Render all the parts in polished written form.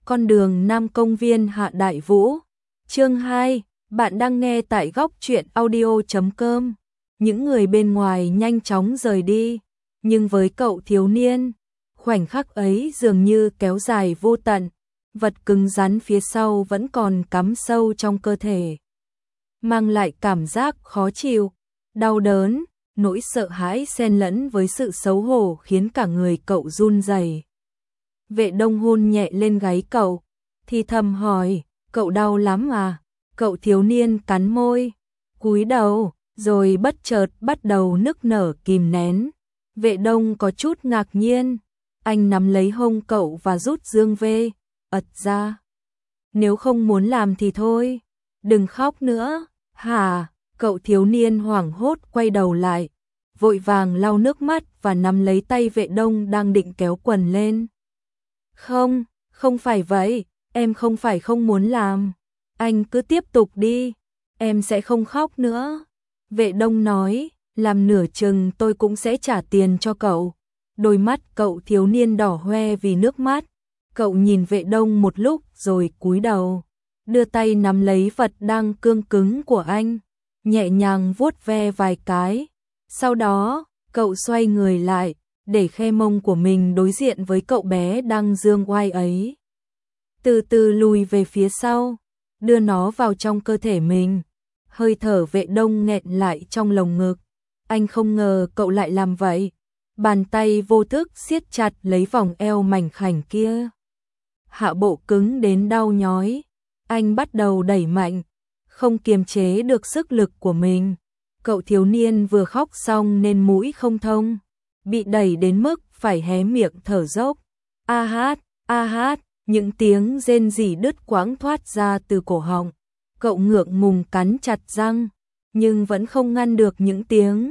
con đường Nam Công viên Hạ Đại Vũ. Chương 2, bạn đang nghe tại góc truyện audio.com. Những người bên ngoài nhanh chóng rời đi, nhưng với cậu thiếu niên, khoảnh khắc ấy dường như kéo dài vô tận, vật cứng rắn phía sau vẫn còn cắm sâu trong cơ thể, mang lại cảm giác khó chịu, đau đớn, nỗi sợ hãi xen lẫn với sự xấu hổ khiến cả người cậu run rẩy. Vệ Đông hôn nhẹ lên gáy cậu, thì thầm hỏi, cậu đau lắm à? Cậu thiếu niên cắn môi, cúi đầu, rồi bất chợt bắt đầu nức nở kìm nén. Vệ Đông có chút ngạc nhiên, anh nắm lấy hông cậu và rút dương về, ật ra. Nếu không muốn làm thì thôi, đừng khóc nữa, hả? Cậu thiếu niên hoảng hốt quay đầu lại, vội vàng lau nước mắt và nắm lấy tay Vệ Đông đang định kéo quần lên. Không, không phải vậy, em không phải không muốn làm. Anh cứ tiếp tục đi, em sẽ không khóc nữa. Vệ Đông nói, làm nửa chừng tôi cũng sẽ trả tiền cho cậu. Đôi mắt cậu thiếu niên đỏ hoe vì nước mắt. Cậu nhìn Vệ Đông một lúc rồi cúi đầu, đưa tay nắm lấy vật đang cương cứng của anh, nhẹ nhàng vuốt ve vài cái. Sau đó, cậu xoay người lại, để khe mông của mình đối diện với cậu bé đang dương oai ấy. Từ từ lùi về phía sau, đưa nó vào trong cơ thể mình. Hơi thở Vệ Đông nghẹn lại trong lồng ngực. Anh không ngờ cậu lại làm vậy. Bàn tay vô thức siết chặt lấy vòng eo mảnh khảnh kia. Hạ bộ cứng đến đau nhói. Anh bắt đầu đẩy mạnh, không kiềm chế được sức lực của mình. Cậu thiếu niên vừa khóc xong nên mũi không thông, bị đẩy đến mức phải hé miệng thở dốc. A hát, những tiếng rên rỉ đứt quãng thoát ra từ cổ họng. Cậu ngượng ngùng cắn chặt răng, nhưng vẫn không ngăn được những tiếng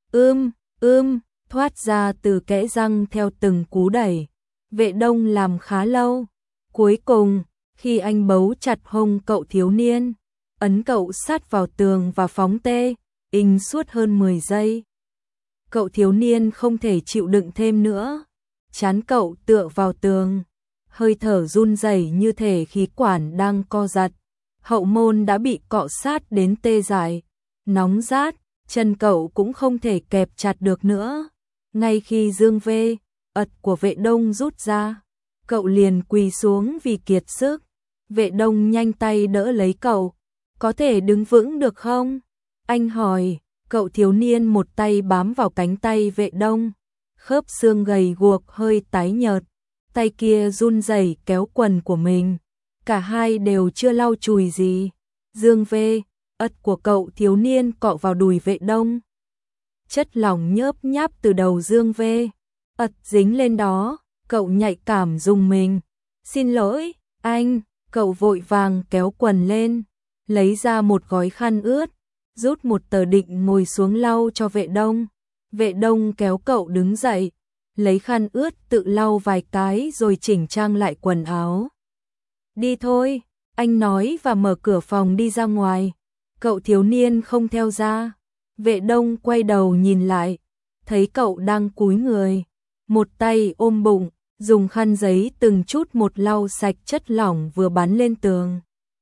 thoát ra từ kẽ răng theo từng cú đẩy. Vệ Đông làm khá lâu. Cuối cùng, khi anh bấu chặt hông cậu thiếu niên, ấn cậu sát vào tường và phóng tê, suốt hơn 10 giây. Cậu thiếu niên không thể chịu đựng thêm nữa. Trán cậu tựa vào tường, hơi thở run rẩy như thể khí quản đang co giật. Hậu môn đã bị cọ sát đến tê dại, nóng rát, chân cậu cũng không thể kẹp chặt được nữa. Ngay khi dương vê, ật của Vệ Đông rút ra, cậu liền quỳ xuống vì kiệt sức. Vệ Đông nhanh tay đỡ lấy cậu. Có thể đứng vững được không? Anh hỏi. Cậu thiếu niên một tay bám vào cánh tay Vệ Đông, khớp xương gầy guộc hơi tái nhợt, tay kia run rẩy kéo quần của mình. Cả hai đều chưa lau chùi gì. Dương vê, ật của cậu thiếu niên cọ vào đùi Vệ Đông. Chất lỏng nhớp nháp từ đầu dương vê, ật dính lên đó, cậu nhạy cảm rùng mình. Xin lỗi, anh. Cậu vội vàng kéo quần lên, lấy ra một gói khăn ướt, rút một tờ định ngồi xuống lau cho Vệ Đông. Vệ Đông kéo cậu đứng dậy, lấy khăn ướt tự lau vài cái rồi chỉnh trang lại quần áo. Đi thôi, anh nói và mở cửa phòng đi ra ngoài. Cậu thiếu niên không theo ra. Vệ Đông quay đầu nhìn lại, thấy cậu đang cúi người, một tay ôm bụng, dùng khăn giấy từng chút một lau sạch chất lỏng vừa bắn lên tường,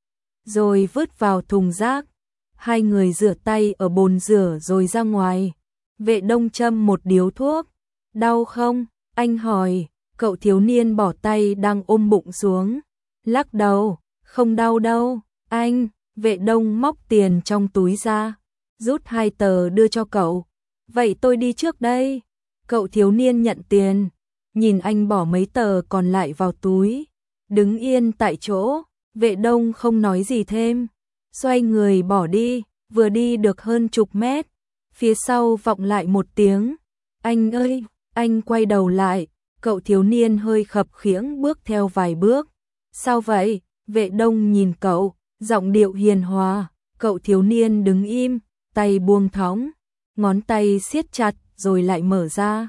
rồi vứt vào thùng rác. Hai người rửa tay ở bồn rửa rồi ra ngoài. Vệ Đông châm một điếu thuốc. Đau không? Anh hỏi. Cậu thiếu niên bỏ tay đang ôm bụng xuống, lắc đầu. Không đau đâu, anh. Vệ Đông móc tiền trong túi ra, rút 2 tờ đưa cho cậu. Vậy tôi đi trước đây. Cậu thiếu niên nhận tiền, nhìn anh bỏ mấy tờ còn lại vào túi, đứng yên tại chỗ. Vệ Đông không nói gì thêm, xoay người bỏ đi. Vừa đi được hơn chục mét, phía sau vọng lại một tiếng. Anh ơi! Anh quay đầu lại, cậu thiếu niên hơi khập khiễng bước theo vài bước. Sao vậy? Vệ Đông nhìn cậu, giọng điệu hiền hòa. Cậu thiếu niên đứng im, tay buông thõng, ngón tay siết chặt rồi lại mở ra.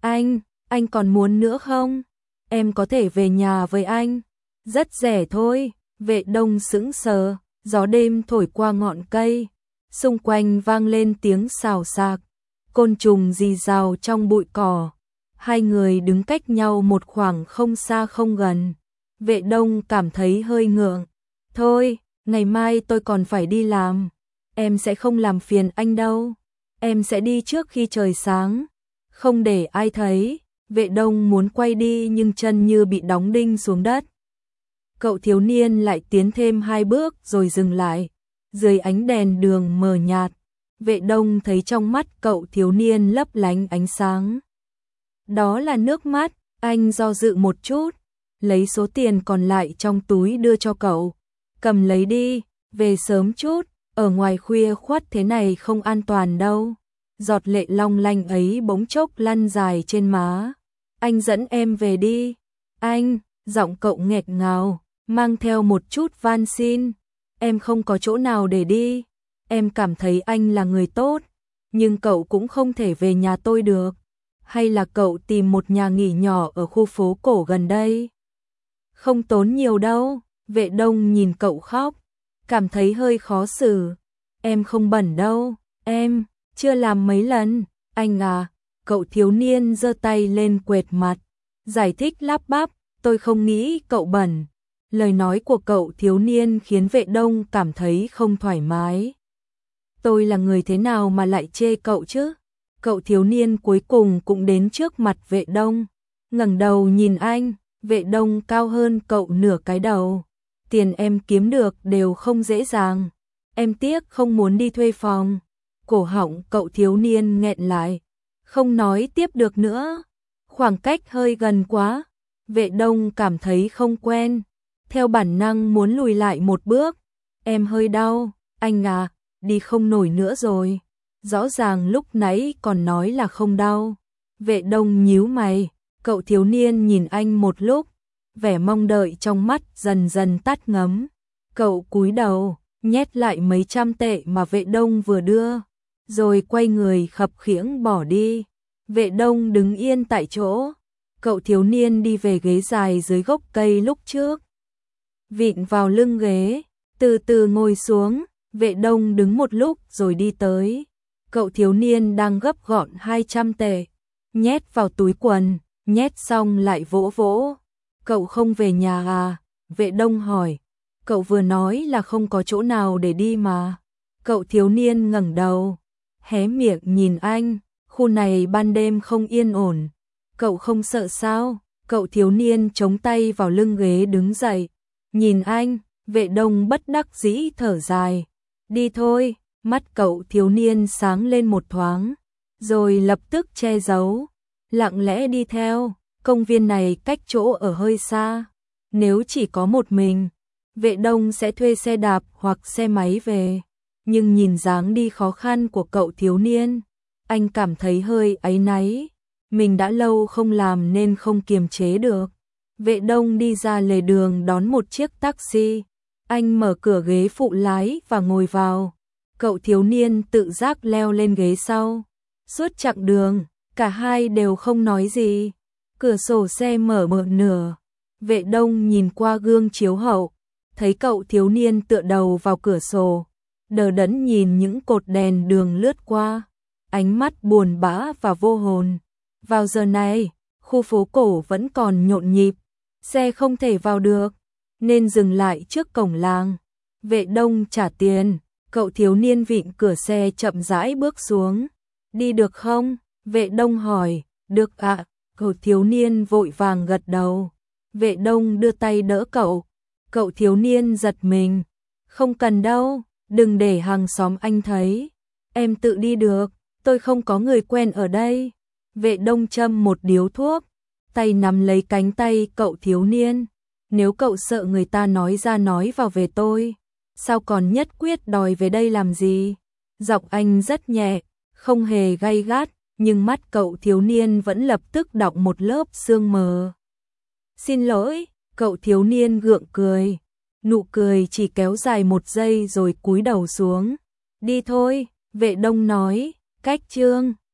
Anh còn muốn nữa không? Em có thể về nhà với anh. Rất rẻ thôi. Vệ Đông sững sờ, gió đêm thổi qua ngọn cây, xung quanh vang lên tiếng xào xạc, côn trùng rì rào trong bụi cỏ. Hai người đứng cách nhau một khoảng không xa không gần, Vệ Đông cảm thấy hơi ngượng. Thôi, ngày mai tôi còn phải đi làm. Em sẽ không làm phiền anh đâu. Em sẽ đi trước khi trời sáng. Không để ai thấy. Vệ Đông muốn quay đi nhưng chân như bị đóng đinh xuống đất. Cậu thiếu niên lại tiến thêm 2 bước rồi dừng lại. Dưới ánh đèn đường mờ nhạt, Vệ Đông thấy trong mắt cậu thiếu niên lấp lánh ánh sáng. Đó là nước mắt. Anh do dự một chút, lấy số tiền còn lại trong túi đưa cho cậu. Cầm lấy đi, về sớm chút, ở ngoài khuya khoắt thế này không an toàn đâu. Giọt lệ long lanh ấy bỗng chốc lăn dài trên má. Anh dẫn em về đi. Anh, giọng cậu nghẹt ngào, mang theo một chút van xin. Em không có chỗ nào để đi. Em cảm thấy anh là người tốt, nhưng cậu cũng không thể về nhà tôi được. Hay là cậu tìm một nhà nghỉ nhỏ ở khu phố cổ gần đây? Không tốn nhiều đâu. Vệ Đông nhìn cậu khóc, cảm thấy hơi khó xử. Em không bẩn đâu, em chưa làm mấy lần. Anh à, cậu thiếu niên giơ tay lên quệt mặt, giải thích lắp bắp, tôi không nghĩ cậu bẩn. Lời nói của cậu thiếu niên khiến Vệ Đông cảm thấy không thoải mái. Tôi là người thế nào mà lại chê cậu chứ? Cậu thiếu niên cuối cùng cũng đến trước mặt Vệ Đông, ngẩng đầu nhìn anh. Vệ Đông cao hơn cậu nửa cái đầu. Tiền em kiếm được đều không dễ dàng. Em tiếc không muốn đi thuê phòng. Cổ họng cậu thiếu niên nghẹn lại, không nói tiếp được nữa. Khoảng cách hơi gần quá. Vệ Đông cảm thấy không quen, theo bản năng muốn lùi lại một bước. Em hơi đau, anh à, đi không nổi nữa rồi. Rõ ràng lúc nãy còn nói là không đau. Vệ Đông nhíu mày, cậu thiếu niên nhìn anh một lúc, vẻ mong đợi trong mắt dần dần tắt ngấm. Cậu cúi đầu, nhét lại mấy trăm tệ mà Vệ Đông vừa đưa, rồi quay người khập khiễng bỏ đi. Vệ Đông đứng yên tại chỗ, cậu thiếu niên đi về ghế dài dưới gốc cây lúc trước. Vịn vào lưng ghế, từ từ ngồi xuống. Vệ Đông đứng một lúc rồi đi tới. Cậu thiếu niên đang gấp gọn 200 tệ, nhét vào túi quần, nhét xong lại vỗ vỗ. Cậu không về nhà à? Vệ Đông hỏi. Cậu vừa nói là không có chỗ nào để đi mà. Cậu thiếu niên ngẩng đầu, hé miệng nhìn anh. Khu này ban đêm không yên ổn. Cậu không sợ sao? Cậu thiếu niên chống tay vào lưng ghế đứng dậy, nhìn anh. Vệ Đông bất đắc dĩ thở dài. Đi thôi. Mắt cậu thiếu niên sáng lên một thoáng, rồi lập tức che giấu, lặng lẽ đi theo. Công viên này cách chỗ ở hơi xa, nếu chỉ có một mình, Vệ Đông sẽ thuê xe đạp hoặc xe máy về. Nhưng nhìn dáng đi khó khăn của cậu thiếu niên, anh cảm thấy hơi áy náy. Mình đã lâu không làm nên không kiềm chế được. Vệ Đông đi ra lề đường đón một chiếc taxi. Anh mở cửa ghế phụ lái và ngồi vào. Cậu thiếu niên tự giác leo lên ghế sau. Suốt chặng đường, cả hai đều không nói gì. Cửa sổ xe mở một nửa. Vệ Đông nhìn qua gương chiếu hậu, thấy cậu thiếu niên tựa đầu vào cửa sổ, đờ đẫn nhìn những cột đèn đường lướt qua, ánh mắt buồn bã và vô hồn. Vào giờ này, khu phố cổ vẫn còn nhộn nhịp, xe không thể vào được, nên dừng lại trước cổng làng. Vệ Đông trả tiền. Cậu thiếu niên vịn cửa xe chậm rãi bước xuống. Đi được không? Vệ Đông hỏi. Được ạ. Cậu thiếu niên vội vàng gật đầu. Vệ Đông đưa tay đỡ cậu. Cậu thiếu niên giật mình. Không cần đâu, đừng để hàng xóm anh thấy. Em tự đi được, tôi không có người quen ở đây. Vệ Đông châm một điếu thuốc, tay nắm lấy cánh tay cậu thiếu niên. Nếu cậu sợ người ta nói ra nói vào về tôi, sao còn nhất quyết đòi về đây làm gì? Giọng anh rất nhẹ, không hề gay gắt, nhưng mắt cậu thiếu niên vẫn lập tức đọng một lớp sương mờ. Xin lỗi, cậu thiếu niên gượng cười. Nụ cười chỉ kéo dài một giây rồi cúi đầu xuống. Đi thôi, Vệ Đông nói, cách chương.